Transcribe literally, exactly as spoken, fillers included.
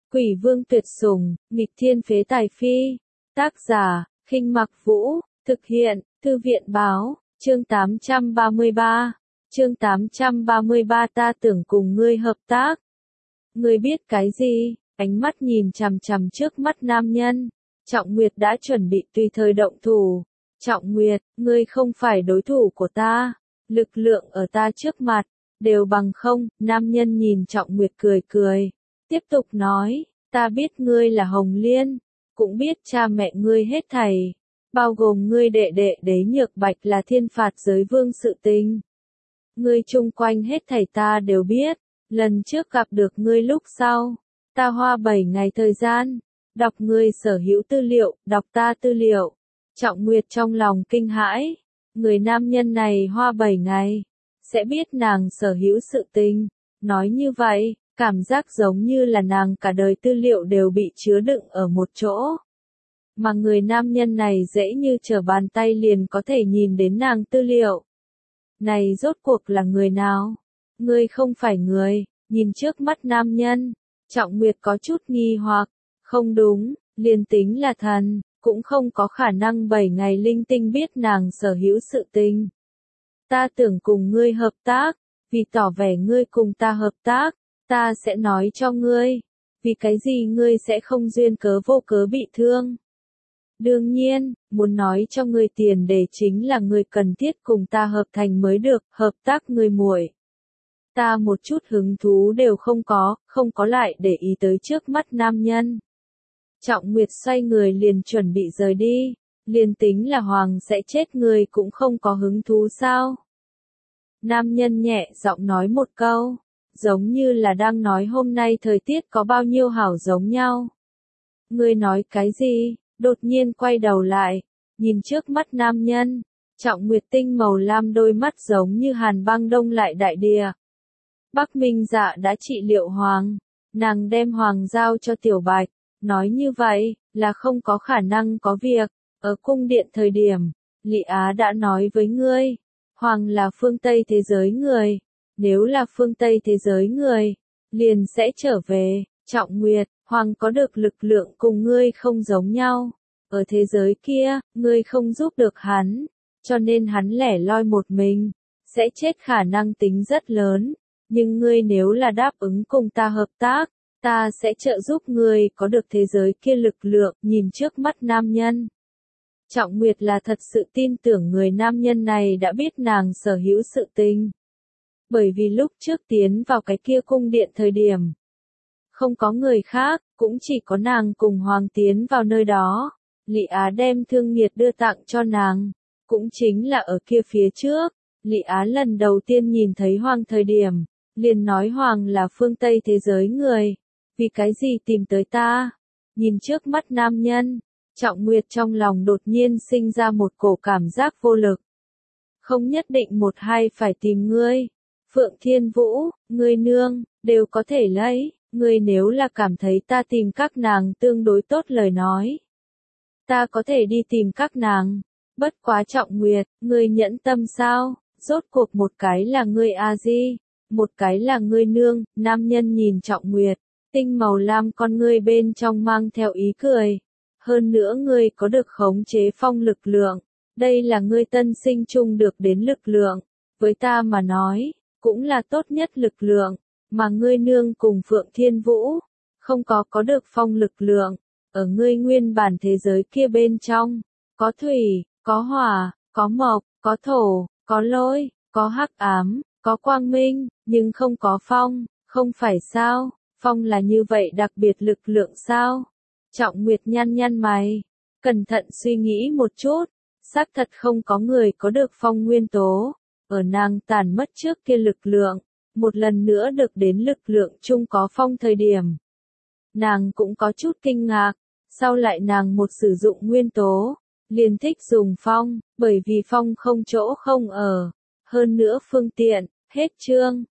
Quỷ vương tuyệt sủng, nghịch thiên phế tài phi. Tác giả, Khinh Mặc Vũ, thực hiện, Thư viện báo, chương tám trăm ba mươi ba. Chương tám trăm ba mươi ba ta tưởng cùng ngươi hợp tác. Ngươi biết cái gì? Ánh mắt nhìn chằm chằm trước mắt nam nhân. Trọng Nguyệt đã chuẩn bị tùy thời động thủ. Trọng Nguyệt, ngươi không phải đối thủ của ta. Lực lượng ở ta trước mặt, đều bằng không. Nam nhân nhìn Trọng Nguyệt cười cười. Tiếp tục nói, ta biết ngươi là Hồng Liên. Cũng biết cha mẹ ngươi hết thảy. Bao gồm ngươi đệ đệ Đế Nhược Bạch là thiên phạt giới vương sự tình. Ngươi chung quanh hết thảy ta đều biết. Lần trước gặp được ngươi lúc sau, ta hoa bảy ngày thời gian, đọc ngươi sở hữu tư liệu, đọc ta tư liệu. Trọng Nguyệt trong lòng kinh hãi, người nam nhân này hoa bảy ngày, sẽ biết nàng sở hữu sự tình. Nói như vậy, cảm giác giống như là nàng cả đời tư liệu đều bị chứa đựng ở một chỗ. Mà người nam nhân này dễ như trở bàn tay liền có thể nhìn đến nàng tư liệu. Này rốt cuộc là người nào? Ngươi không phải người, nhìn trước mắt nam nhân. Trọng Nguyệt có chút nghi hoặc, không đúng, liền tính là thần, cũng không có khả năng bảy ngày linh tinh biết nàng sở hữu sự tình. Ta tưởng cùng ngươi hợp tác, vì tỏ vẻ ngươi cùng ta hợp tác, ta sẽ nói cho ngươi, vì cái gì ngươi sẽ không duyên cớ vô cớ bị thương. Đương nhiên, muốn nói cho ngươi tiền đề chính là ngươi cần thiết cùng ta hợp thành mới được, hợp tác ngươi muội. Ta một chút hứng thú đều không có, không có lại để ý tới trước mắt nam nhân. Trọng Nguyệt xoay người liền chuẩn bị rời đi, liền tính là hoàng sẽ chết người cũng không có hứng thú sao. Nam nhân nhẹ giọng nói một câu, giống như là đang nói hôm nay thời tiết có bao nhiêu hảo giống nhau. Ngươi nói cái gì? Đột nhiên quay đầu lại, nhìn trước mắt nam nhân, Trọng Nguyệt tinh màu lam đôi mắt giống như hàn băng đông lại đại địa. Bắc Minh Dạ đã trị liệu hoàng, nàng đem hoàng giao cho Tiểu Bạch, nói như vậy, là không có khả năng có việc. Ở cung điện thời điểm, Lị Á đã nói với ngươi, hoàng là phương Tây thế giới người, nếu là phương Tây thế giới người, liền sẽ trở về. Trọng Nguyệt, hoàng có được lực lượng cùng ngươi không giống nhau, ở thế giới kia, ngươi không giúp được hắn, cho nên hắn lẻ loi một mình, sẽ chết khả năng tính rất lớn. Nhưng ngươi nếu là đáp ứng cùng ta hợp tác, ta sẽ trợ giúp ngươi có được thế giới kia lực lượng. Nhìn trước mắt nam nhân, Trọng Nguyệt là thật sự tin tưởng người nam nhân này đã biết nàng sở hữu sự tình. Bởi vì lúc trước tiến vào cái kia cung điện thời điểm, không có người khác, cũng chỉ có nàng cùng hoàng tiến vào nơi đó. Lị Á đem Thương Nghiệt đưa tặng cho nàng, cũng chính là ở kia phía trước. Lị Á lần đầu tiên nhìn thấy hoàng thời điểm, liền nói hoàng là phương Tây thế giới người, vì cái gì tìm tới ta? Nhìn trước mắt nam nhân, Trọng Nguyệt trong lòng đột nhiên sinh ra một cổ cảm giác vô lực. Không nhất định một hai phải tìm ngươi. Phượng Thiên Vũ, ngươi nương, đều có thể lấy, ngươi nếu là cảm thấy ta tìm các nàng tương đối tốt lời nói. Ta có thể đi tìm các nàng, bất quá Trọng Nguyệt, ngươi nhẫn tâm sao? Rốt cuộc một cái là ngươi A Di, một cái là ngươi nương. Nam nhân nhìn Trọng Nguyệt, tinh màu lam con ngươi bên trong mang theo ý cười. Hơn nữa ngươi có được khống chế phong lực lượng, đây là ngươi tân sinh chung được đến lực lượng, với ta mà nói, cũng là tốt nhất lực lượng, mà ngươi nương cùng Phượng Thiên Vũ, không có có được phong lực lượng, ở ngươi nguyên bản thế giới kia bên trong, có thủy, có hỏa, có mộc, có thổ, có lôi, có hắc ám, có quang minh, nhưng không có phong, không phải sao? Phong là như vậy đặc biệt lực lượng sao? Trọng Nguyệt nhăn nhăn mày, cẩn thận suy nghĩ một chút, xác thật không có người có được phong nguyên tố. Ở nàng tàn mất trước kia lực lượng, một lần nữa được đến lực lượng chung có phong thời điểm. Nàng cũng có chút kinh ngạc, sau lại nàng một sử dụng nguyên tố, liền thích dùng phong, bởi vì phong không chỗ không ở, hơn nữa phương tiện. Hết chương.